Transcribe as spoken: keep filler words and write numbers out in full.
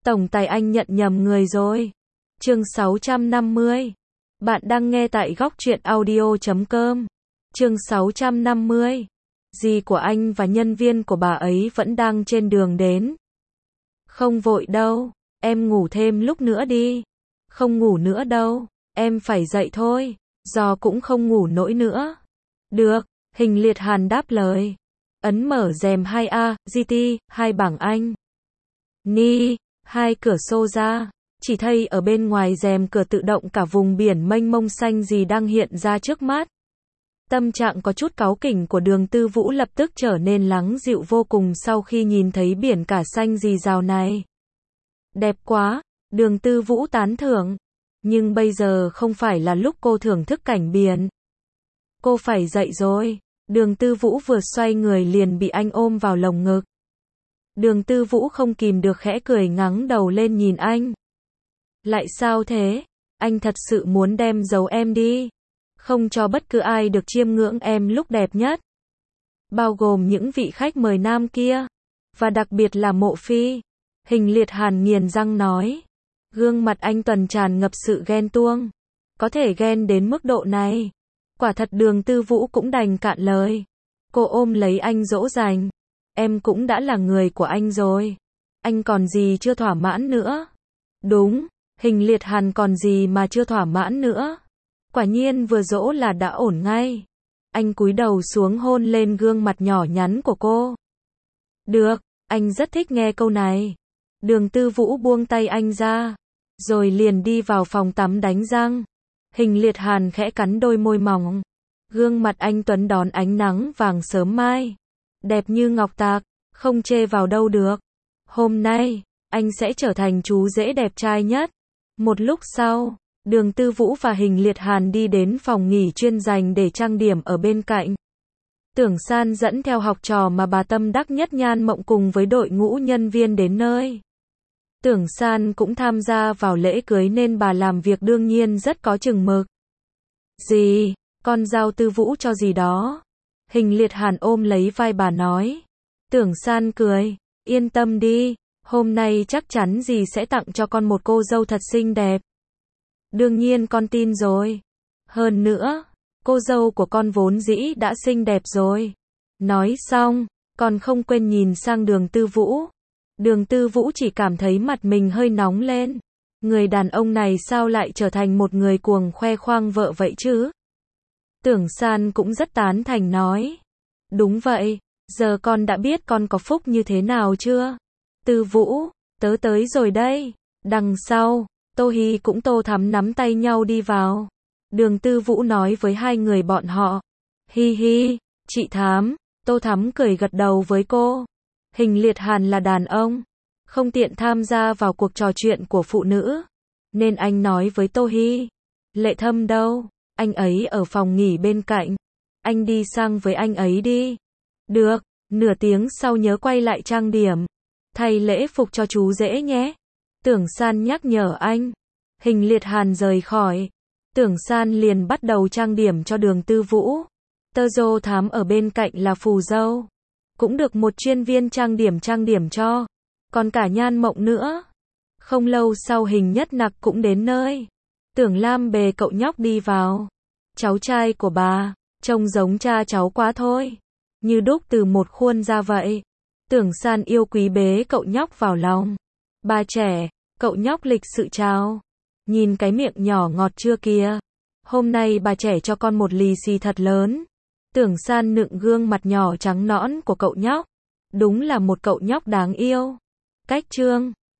Tổng tài anh nhận nhầm người rồi. Chương sáu trăm năm mươi. Bạn đang nghe tại góc truyện audio chấm com. Chương sáu trăm năm mươi. Dì của anh và nhân viên của bà ấy vẫn đang trên đường đến. Không vội đâu, em ngủ thêm lúc nữa đi. Không ngủ nữa đâu, em phải dậy thôi, do cũng không ngủ nổi nữa. Được, Hình Liệt Hàn đáp lời. Ấn mở rèm hai A, giê tê, hai bảng Anh. Ni, hai cửa xô ra, chỉ thấy ở bên ngoài rèm cửa tự động cả vùng biển mênh mông xanh gì đang hiện ra trước mắt. Tâm trạng có chút cáu kỉnh của Đường Tư Vũ lập tức trở nên lắng dịu vô cùng sau khi nhìn thấy biển cả xanh rì rào này. Đẹp quá, Đường Tư Vũ tán thưởng. Nhưng bây giờ không phải là lúc cô thưởng thức cảnh biển. Cô phải dậy rồi. Đường Tư Vũ vừa xoay người liền bị anh ôm vào lồng ngực. Đường Tư Vũ không kìm được khẽ cười ngẩng đầu lên nhìn anh. Lại sao thế? Anh thật sự muốn đem giấu em đi. Không cho bất cứ ai được chiêm ngưỡng em lúc đẹp nhất. Bao gồm những vị khách mời nam kia. Và đặc biệt là Mộ Phi. Hình Liệt Hàn nghiền răng nói. Gương mặt anh Tuần tràn ngập sự ghen tuông. Có thể ghen đến mức độ này. Quả thật Đường Tư Vũ cũng đành cạn lời. Cô ôm lấy anh dỗ dành. Em cũng đã là người của anh rồi. Anh còn gì chưa thỏa mãn nữa? Đúng, Hình Liệt Hàn còn gì mà chưa thỏa mãn nữa? Quả nhiên vừa dỗ là đã ổn ngay. Anh cúi đầu xuống hôn lên gương mặt nhỏ nhắn của cô. Được, anh rất thích nghe câu này. Đường Tư Vũ buông tay anh ra, rồi liền đi vào phòng tắm đánh răng. Hình Liệt Hàn khẽ cắn đôi môi mỏng. Gương mặt anh tuấn đón ánh nắng vàng sớm mai. Đẹp như ngọc tạc, không chê vào đâu được. Hôm nay, anh sẽ trở thành chú rể đẹp trai nhất. Một lúc sau, Đường Tư Vũ và Hình Liệt Hàn đi đến phòng nghỉ chuyên dành để trang điểm ở bên cạnh. Tưởng San dẫn theo học trò mà bà tâm đắc nhất Nhan Mộng cùng với đội ngũ nhân viên đến nơi. Tưởng San cũng tham gia vào lễ cưới nên bà làm việc đương nhiên rất có chừng mực. Dì, con giao Tư Vũ cho dì đó. Hình Liệt Hàn ôm lấy vai bà nói. Tưởng San cười, yên tâm đi, hôm nay chắc chắn dì sẽ tặng cho con một cô dâu thật xinh đẹp. Đương nhiên con tin rồi. Hơn nữa, cô dâu của con vốn dĩ đã xinh đẹp rồi. Nói xong, còn không quên nhìn sang Đường Tư Vũ. Đường Tư Vũ chỉ cảm thấy mặt mình hơi nóng lên. Người đàn ông này sao lại trở thành một người cuồng khoe khoang vợ vậy chứ? Tưởng San cũng rất tán thành nói. Đúng vậy, giờ con đã biết con có phúc như thế nào chưa? Tư Vũ, tớ tới rồi đây. Đằng sau, Tô Hi cũng Tô Thắm nắm tay nhau đi vào. Đường Tư Vũ nói với hai người bọn họ. Hi hi, chị Thắm. Tô Thắm cười gật đầu với cô. Hình Liệt Hàn là đàn ông, không tiện tham gia vào cuộc trò chuyện của phụ nữ. Nên anh nói với Tô Hi. Lệ Thâm đâu? Anh ấy ở phòng nghỉ bên cạnh. Anh đi sang với anh ấy đi. Được, nửa tiếng sau nhớ quay lại trang điểm. Thay lễ phục cho chú rể nhé. Tưởng San nhắc nhở anh. Hình Liệt Hàn rời khỏi. Tưởng San liền bắt đầu trang điểm cho Đường Tư Vũ. Tơ Dô Thám ở bên cạnh là phù dâu. Cũng được một chuyên viên trang điểm trang điểm cho. Còn cả Nhan Mộng nữa. Không lâu sau Hình Nhất Nặc cũng đến nơi. Tưởng Lam bề cậu nhóc đi vào. Cháu trai của bà, trông giống cha cháu quá thôi. Như đúc từ một khuôn ra vậy. Tưởng San yêu quý bế cậu nhóc vào lòng. Bà trẻ, cậu nhóc lịch sự chào. Nhìn cái miệng nhỏ ngọt chưa kìa. Hôm nay bà trẻ cho con một lì xì thật lớn. Tưởng San nựng gương mặt nhỏ trắng nõn của cậu nhóc. Đúng là một cậu nhóc đáng yêu. Cách trương.